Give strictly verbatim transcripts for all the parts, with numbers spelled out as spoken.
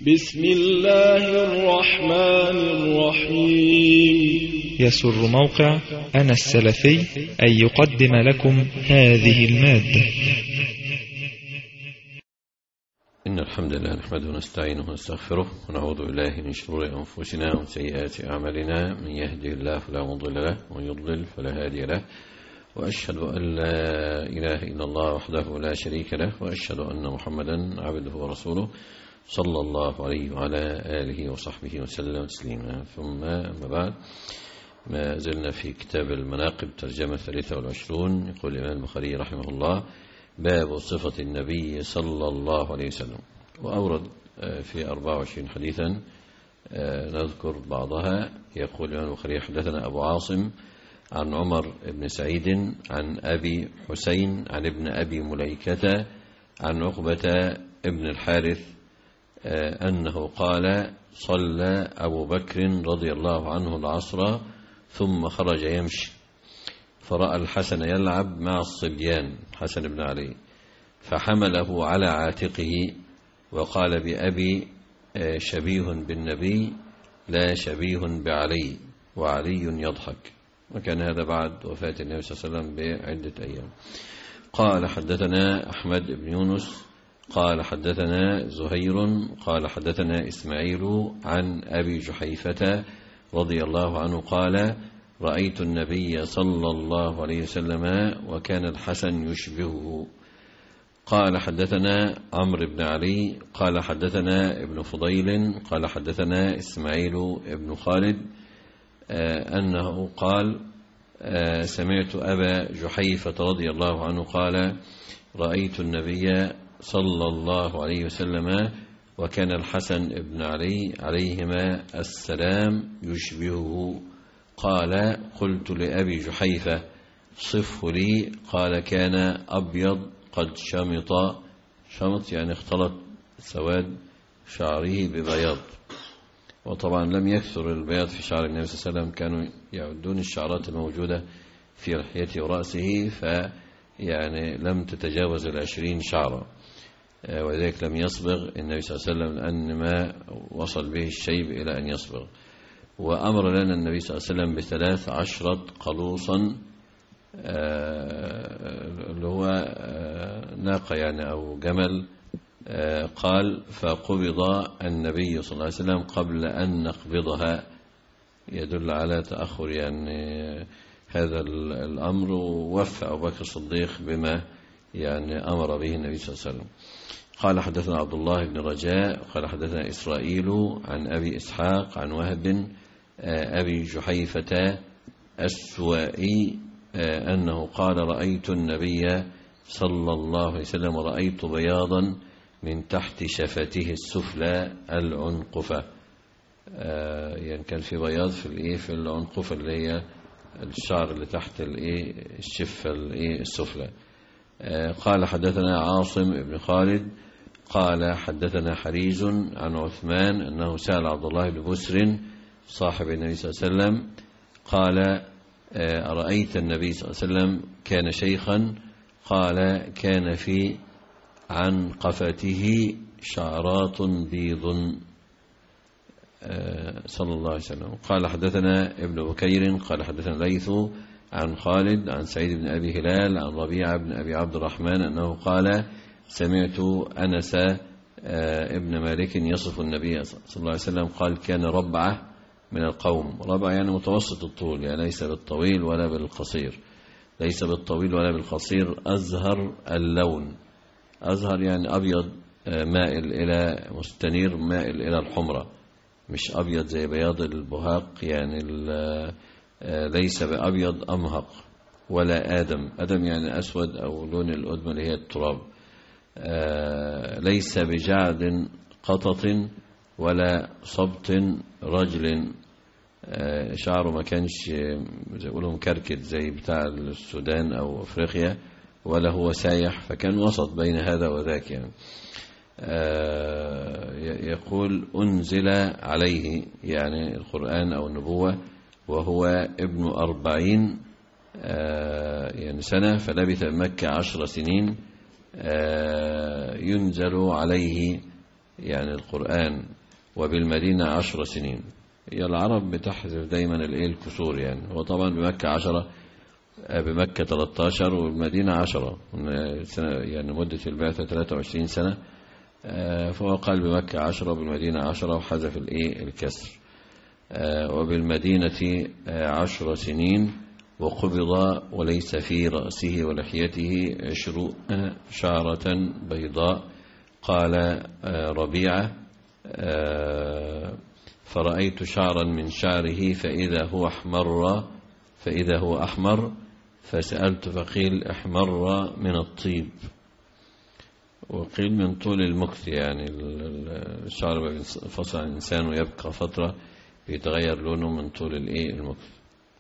بسم الله الرحمن الرحيم. يسر موقع أنا السلفي أن يقدم لكم هذه المادة. إن الحمد لله نحمده ونستعينه ونستغفره ونعوذ بالله من شرور أنفسنا ومن سيئات أعمالنا، من يهده الله فلا مضل له ومن يضلل فلا هادي له، وأشهد أن لا إله إلا الله وحده لا شريك له، وأشهد أن محمدا عبده ورسوله صلى الله عليه وعلى آله وصحبه وسلم تسليما. ثم أما بعد، ما زلنا في كتاب المناقب ترجمة ثلاثة والعشرون. يقول الإمام البخاري رحمه الله: باب صفة النبي صلى الله عليه وسلم. وأورد في أربعة وعشرين حديثا نذكر بعضها. يقول الإمام البخاري: حدثنا أبو عاصم عن عمر بن سعيد عن أبي حسين عن ابن أبي مليكة عن عقبة ابن الحارث أنه قال: صلى أبو بكر رضي الله عنه العصر ثم خرج يمشي، فرأى الحسن يلعب مع الصبيان، حسن بن علي، فحمله على عاتقه وقال: بأبي شبيه بالنبي لا شبيه بعلي، وعلي يضحك. وكان هذا بعد وفاة النبي صلى الله عليه وسلم بعدة أيام. قال: حدثنا أحمد بن يونس قال حدثنا زهير قال حدثنا إسماعيل عن أبي جحيفة رضي الله عنه قال: رأيت النبي صلى الله عليه وسلم وكان الحسن يشبهه. قال: حدثنا عمرو بن علي قال حدثنا ابن فضيل قال حدثنا إسماعيل ابن خالد أنه قال: سمعت أبا جحيفة رضي الله عنه قال: رأيت النبي صلى الله عليه وسلم وكان الحسن بن علي عليهما السلام يشبهه. قال: قلت لأبي جحيفة: صفه لي. قال: كان أبيض قد شمط، شمط يعني اختلط سواد شعره ببياض. وطبعا لم يكثر البياض في شعر النبي صلى الله عليه وسلم، كانوا يعدون الشعرات الموجودة في لحيته ورأسه فيعني لم تتجاوز العشرين شعرة، ولذلك لم يصبغ النبي صلى الله عليه وسلم، لأن ما وصل به الشيب إلى أن يصبغ. وأمر لنا النبي صلى الله عليه وسلم بثلاث عشرة قلوصا، اللي هو ناقة يعني أو جمل. قال: فقبض النبي صلى الله عليه وسلم قبل أن نقبضها، يدل على تأخر يعني هذا الأمر. ووفى أبو بكر الصديق بما يعني أمر به النبي صلى الله عليه وسلم. قال: حدثنا عبد الله بن رجاء قال حدثنا إسرائيل عن أبي إسحاق عن وهب أبي جحيفة السوائي أنه قال: رأيت النبي صلى الله عليه وسلم ورأيت بياضا من تحت شفته السفلى العنقفة. يعني كان في بياض في الايه في العنقفة اللي هي الشعر اللي تحت الايه الشفة الايه السفلى. قال: حدثنا عاصم بن خالد قال حدثنا حريز عن عثمان أنه سأل عبد الله بن بسر صاحب النبي صلى الله عليه وسلم قال: أرأيت النبي صلى الله عليه وسلم كان شيخا؟ قال: كان في عنقفته شعرات بيض صلى الله عليه وسلم. قال: حدثنا ابن بكير قال حدثنا ليث عن خالد عن سعيد بن أبي هلال عن ربيعة بن أبي عبد الرحمن أنه قال: سمعت أنس ابن مالك يصف النبي صلى الله عليه وسلم قال: كان ربعة من القوم. ربعة يعني متوسط الطول، يعني ليس بالطويل ولا بالقصير، ليس بالطويل ولا بالقصير، أزهر اللون. أزهر يعني أبيض مائل إلى مستنير مائل إلى الحمرة، مش أبيض زي بياض البهاق، يعني ليس بأبيض أمهق ولا آدم. آدم يعني أسود أو لون الأدم اللي هي التراب. ليس بجعد قطط ولا صبت رجل، شعره ما كانش زي يقولوا مكركد زي بتاع السودان أو أفريقيا، ولا هو سايح، فكان وسط بين هذا وذاك يعني. يقول: أنزل عليه يعني القرآن أو النبوة وهو ابن أربعين يعني سنة، فلبث بمكة عشر سنين ينزل عليه يعني القرآن وبالمدينة عشر سنين. هي العرب بتحذف دايما الايه الكسور، يعني هو طبعا بمكة عشرة، بمكة ثلاثة عشر والمدينة عشرة، يعني مدة البعثة ثلاثة وعشرين سنة، فهو قال بمكة عشرة وبالمدينة عشرة وحذف الايه الكسر. وبالمدينة عشر سنين وقبض وليس في رأسه ولحيته عشرون شعرة بيضاء. قال ربيعة فرأيت شعرا من شعره فإذا هو أحمر فإذا هو أحمر فسألت فقيل احمر من الطيب، وقيل من طول المكث، يعني الشعر فصل الإنسان ويبقى فترة يتغير لونه من طول الايه المكث.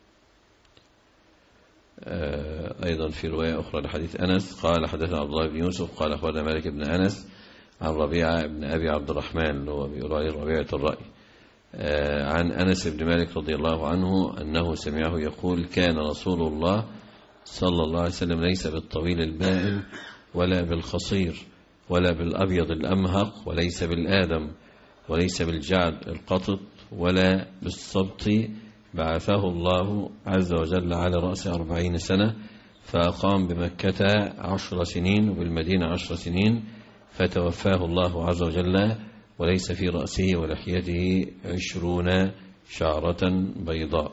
أيضا في رواية أخرى لحديث أنس قال حدثنا عبد الله بن يوسف قال أخبرنا مالك بن أنس عن ربيعة بن أبي عبد الرحمن اللي هو بيقول ربيعة الرأي عن أنس بن مالك رضي الله عنه أنه سمعه يقول كان رسول الله صلى الله عليه وسلم ليس بالطويل البائن ولا بالقصير ولا بالأبيض الأمهق وليس بالآدم وليس بالجعد القطط ولا بالصبط، بعثه الله عز وجل على رأس أربعين سنة فأقام بمكة عشر سنين وبالمدينة عشر سنين فتوفاه الله عز وجل وليس في رأسه ولحيته عشرون شعرة بيضاء.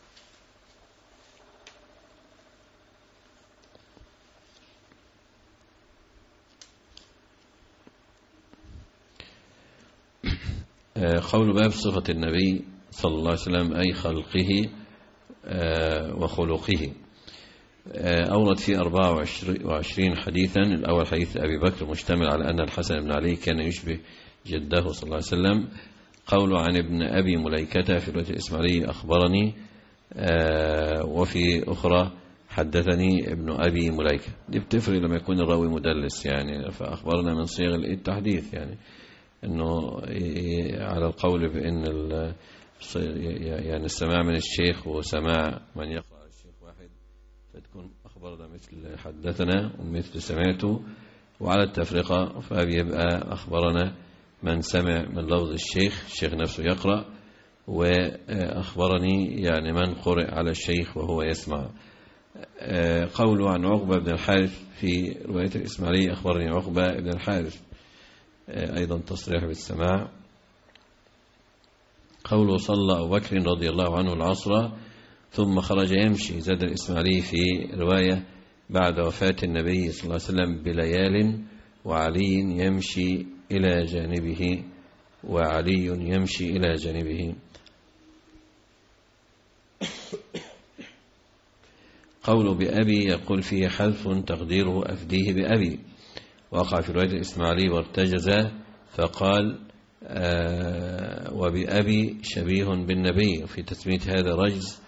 قول باب صفة النبي صلى الله عليه وسلم أي خلقه وخلقه. أورد فيه أربعة وعشرين حديثا. الأول حديث أبي بكر مشتمل على أن الحسن بن علي كان يشبه جده صلى الله عليه وسلم. قوله عن ابن أبي مليكة في رواية الإسماعيلي أخبرني، وفي أخرى حدثني ابن أبي مليكة. دي بتفرق لما يكون الراوي مدلس، يعني فأخبرنا من صيغ التحديث، يعني أنه على القول بأن يعني السماع من الشيخ وسماع من يقرأ على الشيخ واحد، فتكون أخبرنا مثل حدثنا ومثل سمعته، وعلى التفرقة فبيبقى أخبرنا من سمع من لفظ الشيخ، الشيخ نفسه يقرأ، وأخبرني يعني من قرئ على الشيخ وهو يسمع. قوله عن عقبة بن الحارث في رواية الإسماعيلي أخبرني عقبة بن الحارث، أيضا تصريح بالسماع. قوله صلى أبو بكر رضي الله عنه العصر ثم خرج يمشي، زاد الإسماعيلي في رواية بعد وفاة النبي صلى الله عليه وسلم بليال وعلي يمشي إلى جانبه وعلي يمشي إلى جانبه. قوله بأبي يقول فيه حذف تقديره أفديه بأبي. وقع في رواية الإسماعيلي وارتجز فقال آه وبأبي شبيه بالنبي، في تسمية هذا رجز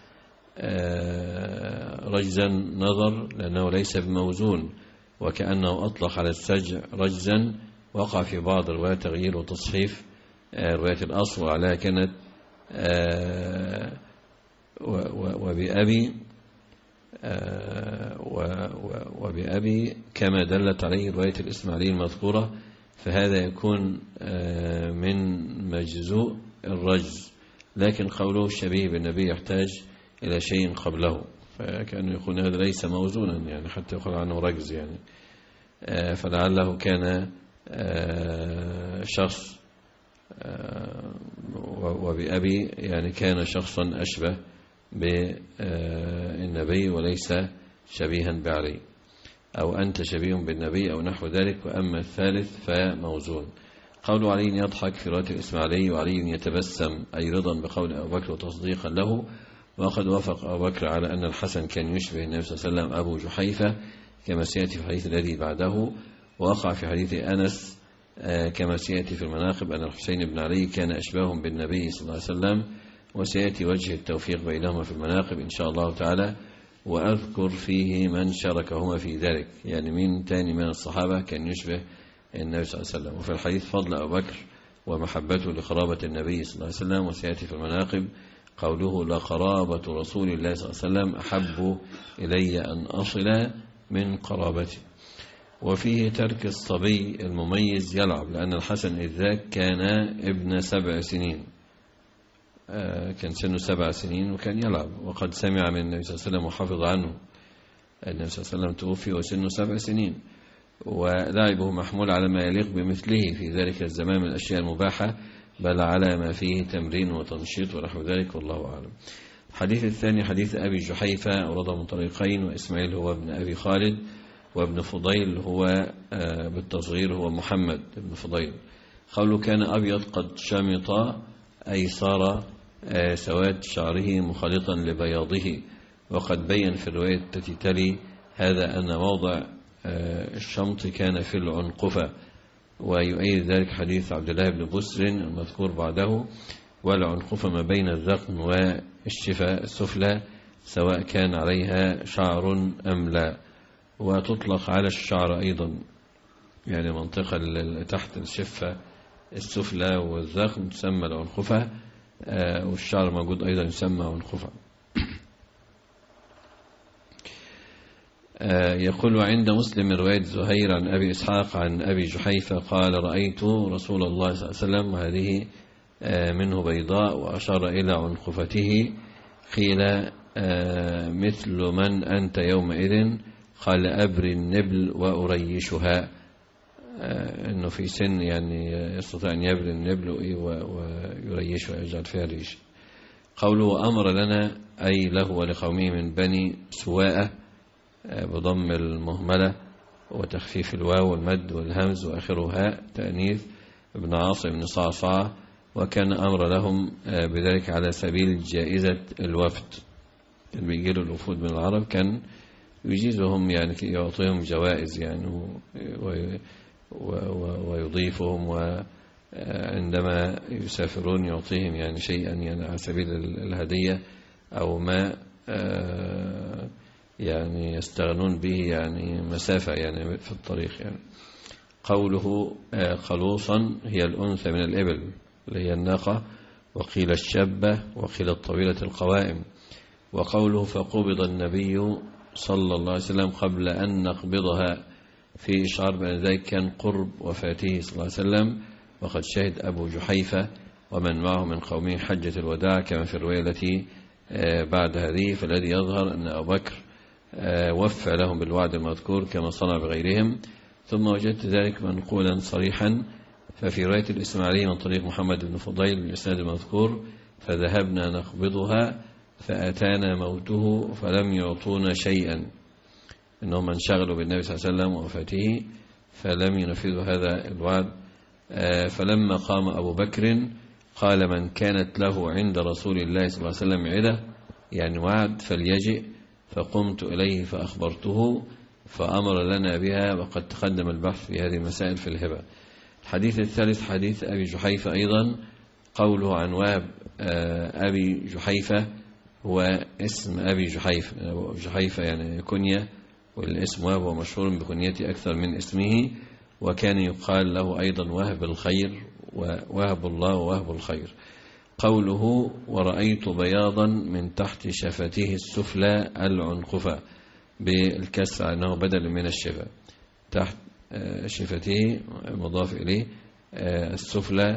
آه رجزا نظر لأنه ليس بموزون، وكأنه أطلق على السجع رجزا. وقع في بعض روايات تغيير وتصحيف آه رواية الأصل وعليها كانت آه وبأبي آه وبأبي كما دلت عليه رواية الإسماعيلي المذكورة، فهذا يكون آه من مجزوء الرجز. لكن قوله شبيه بالنبي يحتاج إلى شيء قبله، فكأنه يكون هذا ليس موزونا يعني حتى يقول عنه رجز، يعني آه فلعله كان آه شخص آه وبأبي يعني كان شخصا أشبه بالنبي وليس شبيها بعلي، أو أنت شبيه بالنبي أو نحو ذلك. وأما الثالث فموزون. قول علي يضحك في رواية الإسماعيلي وعلي يتبسم أي رضا بقول أبو بكر وتصديقا له. وقد وافق أبو بكر على أن الحسن كان يشبه النبي صلى الله عليه وسلم أبو جحيفة كما سيأتي في الحديث الذي بعده. ووقع في حديث أنس كما سيأتي في المناقب أن الحسين بن علي كان أشباهم بالنبي صلى الله عليه وسلم، وسيأتي وجه التوفيق بينهما في المناقب إن شاء الله تعالى. وأذكر فيه من شاركهما في ذلك، يعني من تاني من الصحابة كان يشبه النبي صلى الله عليه وسلم. وفي الحديث فضل أبو بكر ومحبته لقرابة النبي صلى الله عليه وسلم. وسيأتي في المناقب قوله لقرابة رسول الله صلى الله عليه وسلم أحب إلي أن أصل من قرابتي. وفيه ترك الصبي المميز يلعب، لأن الحسن إذ ذاك كان ابن سبع سنين، كان سنه سبع سنين وكان يلعب، وقد سمع من النبي صلى الله عليه وسلم وحفظ عنه. النبي صلى الله عليه وسلم توفي وسنه سبع سنين، ولعبه محمول على ما يليق بمثله في ذلك الزمان من الأشياء المباحة، بل على ما فيه تمرين وتنشيط ونحو ذلك، والله أعلم. الحديث الثاني حديث أبي جحيفة، أورده من طريقين، وإسماعيل هو ابن أبي خالد، وابن فضيل هو بالتصغير هو محمد بن فضيل. قوله كان أبيض قد شمط، أي صار سواد شعره مخالطا لبياضه. وقد بين في الرواية التي تلي هذا أن موضع الشمط كان في العنقفة، ويؤيد ذلك حديث عبد الله بن بسر المذكور بعده: والعنقفة ما بين الذقن والشفة السفلى، سواء كان عليها شعر أم لا. وتطلق على الشعر أيضا، يعني منطقة تحت الشفة السفلى والذقن تسمى العنقفة، والشعر موجود أيضا يسمى عنقفة. يقول عند مسلم رواية زهير عن أبي إسحاق عن أبي جحيفة قال: رأيت رسول الله صلى الله عليه وسلم وهذه منه بيضاء، وأشار إلى عنقفته. قيل: مثل من أنت يومئذ؟ قال: أبري النبل وأريشها، أنه في سن يعني يستطيع أن يبري النبل ويريشها، يجعل فيها ريش. قوله وأمر لنا، أي له ولقومه من بني سواء بضم المهملة وتخفيف الواو والمد والهمز وآخرها تأنيث ابن عاصم بن صعصع، وكان أمر لهم بذلك على سبيل جائزة الوفد. كان بيجيلوا الوفود من العرب، كان يجيزهم يعني يعطيهم جوائز يعني ويضيفهم، وعندما يسافرون يعطيهم يعني شيئا يعني على سبيل الهدية أو ما يعني يستغنون به يعني مسافة يعني في الطريق يعني. قوله خلوصا هي الأنثى من الإبل اللي هي الناقة، وقيل الشابة، وقيل الطويلة القوائم. وقوله فقبض النبي صلى الله عليه وسلم قبل أن نقبضها، في إشعار بأن ذلك كان قرب وفاته صلى الله عليه وسلم. وقد شهد أبو جحيفة ومن معه من قومه حجة الوداع كما في الرواية التي بعد هذه. فالذي يظهر أن أبو بكر وفى لهم بالوعد المذكور كما صنع بغيرهم. ثم وجدت ذلك منقولا صريحا، ففي رواية الإسماعيلي من طريق محمد بن فضيل بالإسناد المذكور: فذهبنا نقبضها فأتانا موته فلم يعطونا شيئا، إنهم انشغلوا بالنبي صلى الله عليه وسلم ووفاته فلم ينفذوا هذا الوعد. فلما قام أبو بكر قال: من كانت له عند رسول الله صلى الله عليه وسلم عدة، يعني وعد، فليجئ. فقمت إليه فأخبرته فأمر لنا بها، وقد تقدم البحث في هذه المسائل في الهبة. الحديث الثالث حديث أبي جحيفة أيضا. قوله عن وهب أبي جحيفة هو اسم أبي جحيفة، جحيفة يعني كنية، والاسم وهب هو مشهور بكنيته أكثر من اسمه، وكان يقال له أيضا وهب الخير ووهب الله ووهب الخير. قوله ورأيت بياضا من تحت شفتيه السفلى العنقفة، بالكسر أنه بدل من الشفة، تحت شفتيه مضاف إليه السفلى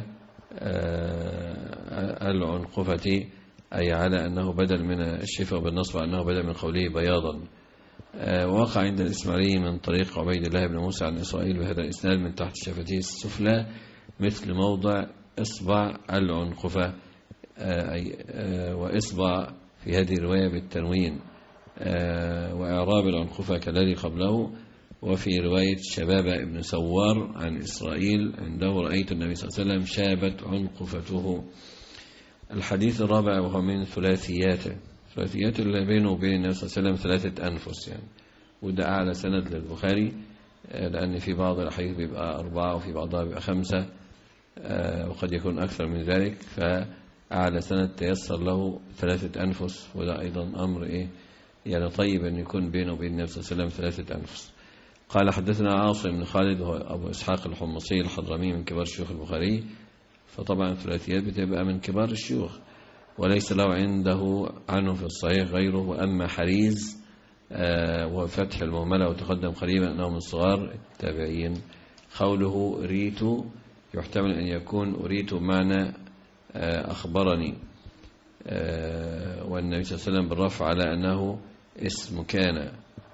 العنقفة، أي على أنه بدل من الشفة، وبالنصب أنه بدل من قوله بياضا. وقع عند الإسماعيلي من طريق عبيد الله بن موسى عن إسرائيل بهذا الإسناد من تحت شفتيه السفلى مثل موضع إصبع العنقفة، أي وإصبع في هذه الرواية بالتنوين، وإعراب العنقفة كالذي قبله. وفي رواية شبابة ابن سوار عن إسرائيل عنده رأيت النبي صلى الله عليه وسلم شابت عنقفته. الحديث الرابع وهو من ثلاثياته، ثلاثيات اللي بينه وبين النبي صلى الله عليه وسلم ثلاثة أنفس يعني، وده أعلى سند للبخاري، لأن في بعض الأحاديث بيبقى أربعة وفي بعضها بيبقى خمسة، وقد يكون أكثر من ذلك، فأعلى سند تيسر له ثلاثة أنفس، وده أيضا أمر إيه يعني طيب أن يكون بينه وبين النبي صلى الله عليه وسلم ثلاثة أنفس. قال حدثنا عاصم بن خالد وهو أبو إسحاق الحمصي الحضرمي من كبار شيوخ البخاري، فطبعا الثلاثيات بتبقى من كبار الشيوخ، وليس له عنده عنه في الصحيح غيره. وأما حريز وفتح المهملة وتقدم قريبا أنه من صغار التابعين. قوله أريت يحتمل أن يكون أريت بمعنى أخبرني، والنبي صلى الله عليه وسلم بالرفع على أنه اسم كان.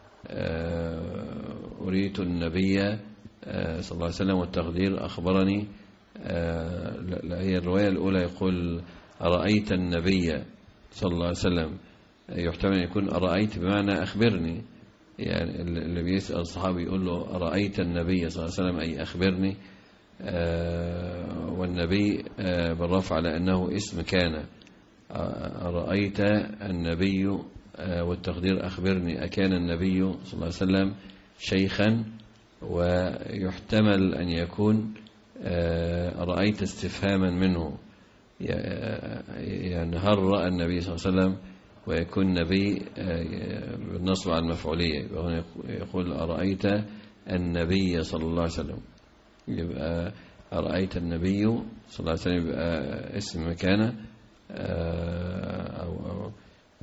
أريت النبي صلى الله عليه وسلم، والتقدير أخبرني. هي الرواية الأولى يقول أرأيت النبي صلى الله عليه وسلم، يحتمل أن يكون أرأيت بمعنى أخبرني، يعني اللي بيسأل الصحابي يقول له أرأيت النبي صلى الله عليه وسلم أي أخبرني. والنبي بالرفع على أنه اسم كان. أرأيت النبي والتقدير أخبرني، أكان النبي صلى الله عليه وسلم شيخا. ويحتمل أن يكون رأيت استفهاما منه، يعني هل رأى النبي صلى الله عليه وسلم، ويكون نبي بالنصب على المفعولية، يقول أرأيت النبي صلى الله عليه وسلم، يبقى أرأيت النبي صلى الله عليه وسلم يبقى اسم مكانه، أو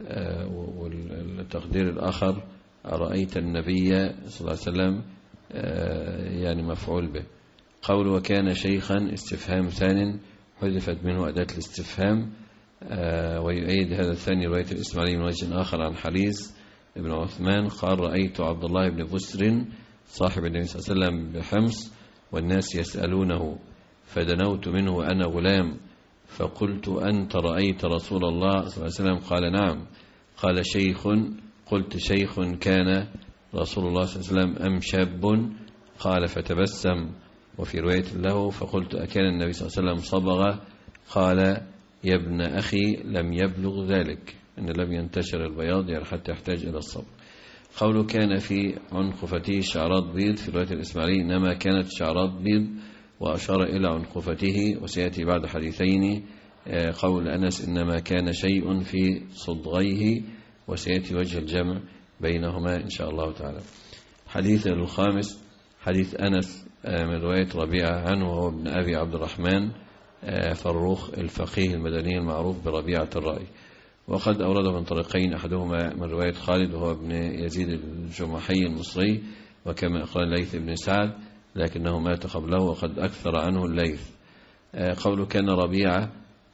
والتقدير الآخر أرأيت النبي صلى الله عليه وسلم يعني مفعول به. قول وكان شيخا استفهام ثان حذفت منه أداة الاستفهام. ويؤيد هذا الثاني رواية الإسماعيلي من وجه آخر عن حريز بن عثمان قال رأيت عبد الله بن بسر صاحب النبي صلى الله عليه وسلم بحمص والناس يسألونه، فدنوت منه وأنا غلام فقلت أنت رأيت رسول الله صلى الله عليه وسلم؟ قال نعم. قال شيخ؟ قلت شيخ كان رسول الله صلى الله عليه وسلم أم شاب؟ قال فتبسم. وفي رواية له فقلت أكان النبي صلى الله عليه وسلم صبغ؟ قال يا ابن أخي لم يبلغ ذلك، إن لم ينتشر البياض يعني حتى يحتاج إلى الصبغ. قوله كان في عنقفته شعرات بيض، في رواية الإسماعيلي إنما كانت شعرات بيض، وأشار إلى عنقفته. وسيأتي بعد حديثين قول أنس إنما كان شيء في صدغيه، وسيأتي وجه الجمع بينهما إن شاء الله تعالى. حديث الخامس حديث أنس من رواية ربيعة عنه وهو ابن أبي عبد الرحمن فروخ الفقيه المدني المعروف بربيعة الرأي، وقد أورده من طريقين، أحدهما من رواية خالد وهو ابن يزيد الجمحي المصري، وكما أقرأ الليث بن سعد لكنه مات قبله وقد أكثر عنه الليث. قوله كان ربيعة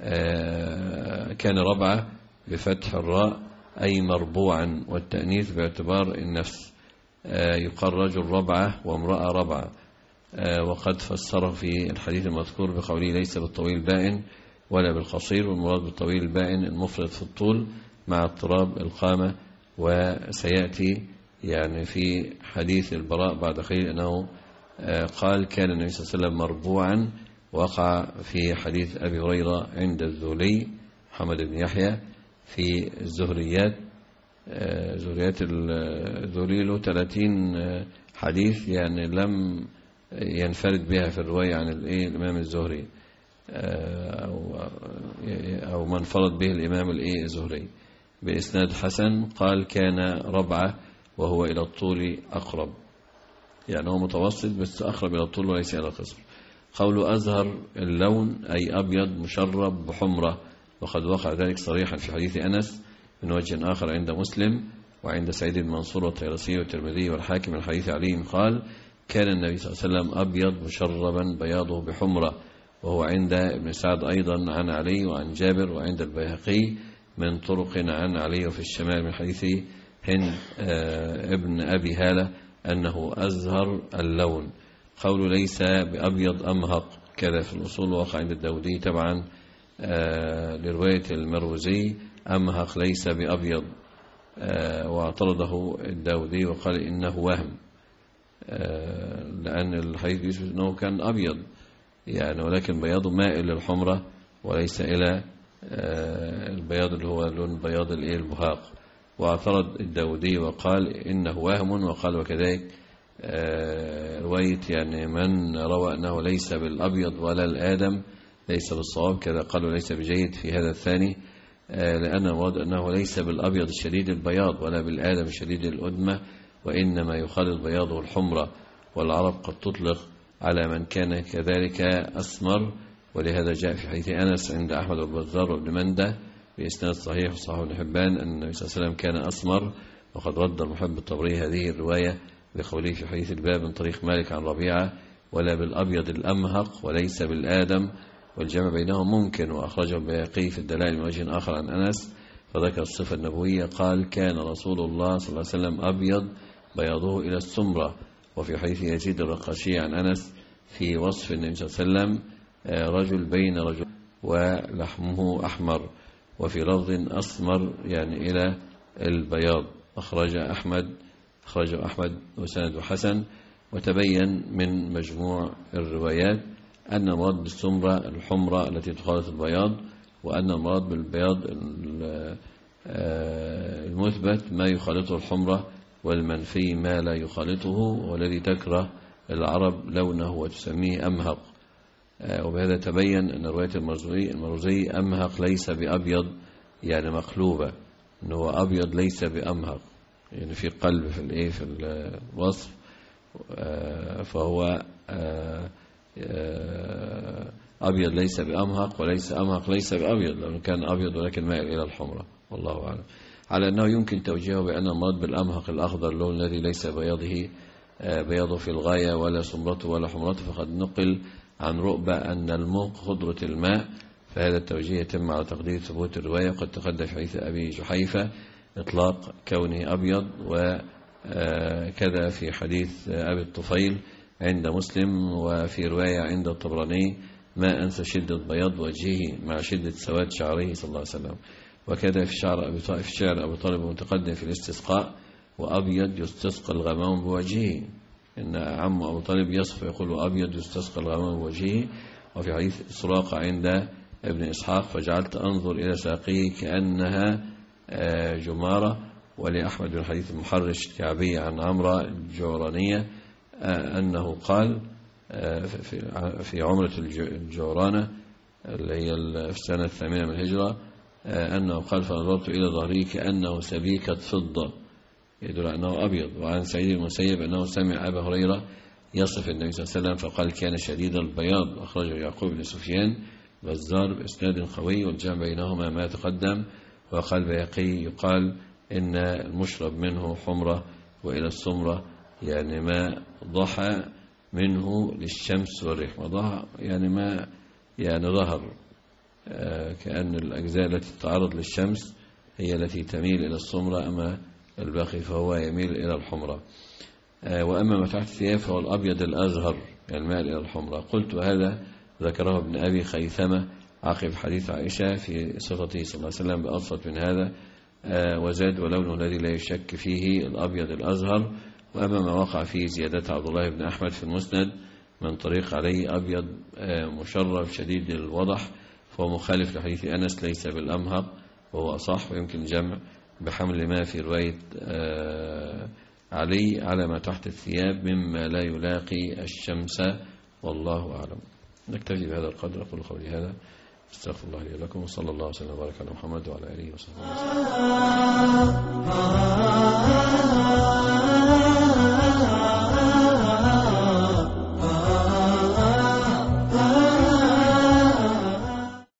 كان ربعة بفتح الراء أي مربوعا، والتأنيث باعتبار النفس، يقال رجل ربعة وامرأة ربعة. وقد فسره في الحديث المذكور بقوله ليس بالطويل البائن ولا بالقصير، والمراد بالطويل البائن المفرط في الطول مع اضطراب القامة. وسيأتي يعني في حديث البراء بعد قليل أنه قال كان النبي صلى الله عليه وسلم مربوعا، وقع في حديث أبي هريرة عند الذولي محمد بن يحيى في الزهريات. زهريات الذولي له ثلاثين حديث يعني لم ينفرد بها في الرواية عن الإمام الزهري، أو أو من فرض به الإمام الزهري بإسناد حسن. قال كان ربعة وهو إلى الطول أقرب، يعني هو متوسط بس أقرب إلى الطول وليس إلى القصر. قول أزهر اللون أي أبيض مشرب بحمرة، وقد وقع ذلك صريحا في حديث أنس من وجه آخر عند مسلم وعند سعيد بن منصور والطيرسي والترمذي والحاكم من حديث علي قال كان النبي صلى الله عليه وسلم أبيض مشربا بياضه بحمرة، وهو عند ابن سعد أيضا عن علي وعن جابر، وعند البيهقي من طرق عن علي وفي الشمال من حديث هند ابن أبي هالة أنه أزهر اللون. قول ليس بأبيض أمهق كذا في الأصول، وقع عند الداودي طبعا لرواية المروزي أمهق ليس بأبيض، واعترضه الداودي وقال إنه وهم، لأن الحديث يثبت أنه كان أبيض يعني، ولكن بياضه مائل للحمرة وليس إلى البياض اللي هو لون بياض البهاق. واعترض الداودي وقال إنه وهم، وقال وكذلك رواية يعني من روى أنه ليس بالأبيض ولا الآدم ليس بالصواب كذا، قالوا ليس بجيد في هذا الثاني، لأن المراد أنه ليس بالأبيض الشديد البياض ولا بالآدم الشديد الأدمة، وإنما يخالط بياضه الحمرة. والعرب قد تطلق على من كان كذلك أسمر، ولهذا جاء في حديث أنس عند أحمد والبزار وابن مندة بإسناد صحيح وصحيح ابن حبان أن النبي صلى الله عليه وسلم كان أسمر وقد رد المحب الطبري هذه الرواية بقوله في حديث الباب من طريق مالك عن ربيعة ولا بالأبيض الأمهق وليس بالآدم، والجمع بينهم ممكن. وأخرجه البيهقي في الدلائل من وجه آخر عن أنس فذكر الصفة النبوية قال كان رسول الله صلى الله عليه وسلم أبيض بياضه إلى السمرة. وفي حديث يزيد الرقاشي عن أنس في وصف النبي صلى الله عليه وسلم رجل بين رجل ولحمه أحمر، وفي لفظ أسمر يعني إلى البياض. أخرج أحمد أخرجه أحمد وسند حسن. وتبين من مجموع الروايات أن المراد بالسمرة الحمرة التي تخالط البياض، وأن المراد بالبياض المثبت ما يخالطه الحمرة، والمنفي ما لا يخالطه، والذي تكره العرب لونه وتسميه أمهق. وبهذا تبين أن رواية المروزي أمهق ليس بأبيض يعني مقلوبة، أنه أبيض ليس بأمهق، يعني في قلب في الإيه في الوصف، فهو أبيض ليس بأمهق وليس أمهق ليس بأبيض، لأنه كان أبيض ولكن مائل إلى الحمرة والله أعلم. على أنه يمكن توجيهه بأن المراد بالأمهق الأخضر اللون الذي ليس بياضه بياضه في الغاية ولا سمرته ولا حمرته، فقد نقل عن رؤبة أن الموق خضرة الماء، فهذا التوجيه يتم على تقدير ثبوت الرواية. وقد تقدم في حديث أبي جحيفة إطلاق كونه أبيض، وكذا في حديث أبي الطفيل عند مسلم، وفي رواية عند الطبراني ما أنسى شدة بياض وجهه مع شدة سواد شعره صلى الله عليه وسلم. وكذا في شعر أبي طالب في شعر أبي طالب المتقدم في الاستسقاء وأبيض يستسقى الغمام بوجهه، إن عم أبو طالب يصف يقول أبيض يستسقى الغمام بوجهه. وفي حديث سراقة عند ابن إسحاق فجعلت أنظر إلى ساقيه كأنها جمارة. ولأحمد بن حديث المحرش الكعبي عن عمرة الجورانية أنه قال في عمرة الجورانة اللي هي في السنة الثامنة من الهجرة أنه قال فنظرت إلى ظهري كأنه سبيكة فضة يدل أنه أبيض. وعن سعيد المسيب أنه سمع أبا هريرة يصف النبي صلى الله عليه وسلم فقال كان شديد البياض. أخرجه يعقوب بن سفيان بزار بإسناد قوي، والجمع بينهما ما تقدم. وقال بيقي يقال إن المشرب منه حمرة وإلى السمرة يعني ما ضحى منه للشمس والريح، وضحى يعني ما يعني ظهر كأن الأجزاء التي تتعرض للشمس هي التي تميل إلى السمرة، أما الباقي فهو يميل إلى الحمرة. وأما ما تحت الثياب فهو الأبيض الأزهر يعني مائل إلى الحمرة. قلت وهذا ذكره ابن أبي خيثمة عقب حديث عائشة في صفته صلى الله عليه وسلم بأبسط من هذا، وزاد ولونه الذي لا يشك فيه الأبيض الأزهر. وأما ما وقع فيه زيادة عبد الله بن أحمد في المسند من طريق عليه أبيض مشرف شديد الوضح فهو مخالف لحديث أنس ليس بالأمهق وهو أصح، ويمكن الجمع بحمل ما في رواية علي على ما تحت الثياب مما لا يلاقي الشمس والله أعلم. نكتفي بهذا القدر. أقول قولي هذا استغفر الله لي ولكم، وصلى الله وسلم وبارك على محمد وعلى آله وصحبه وسلم.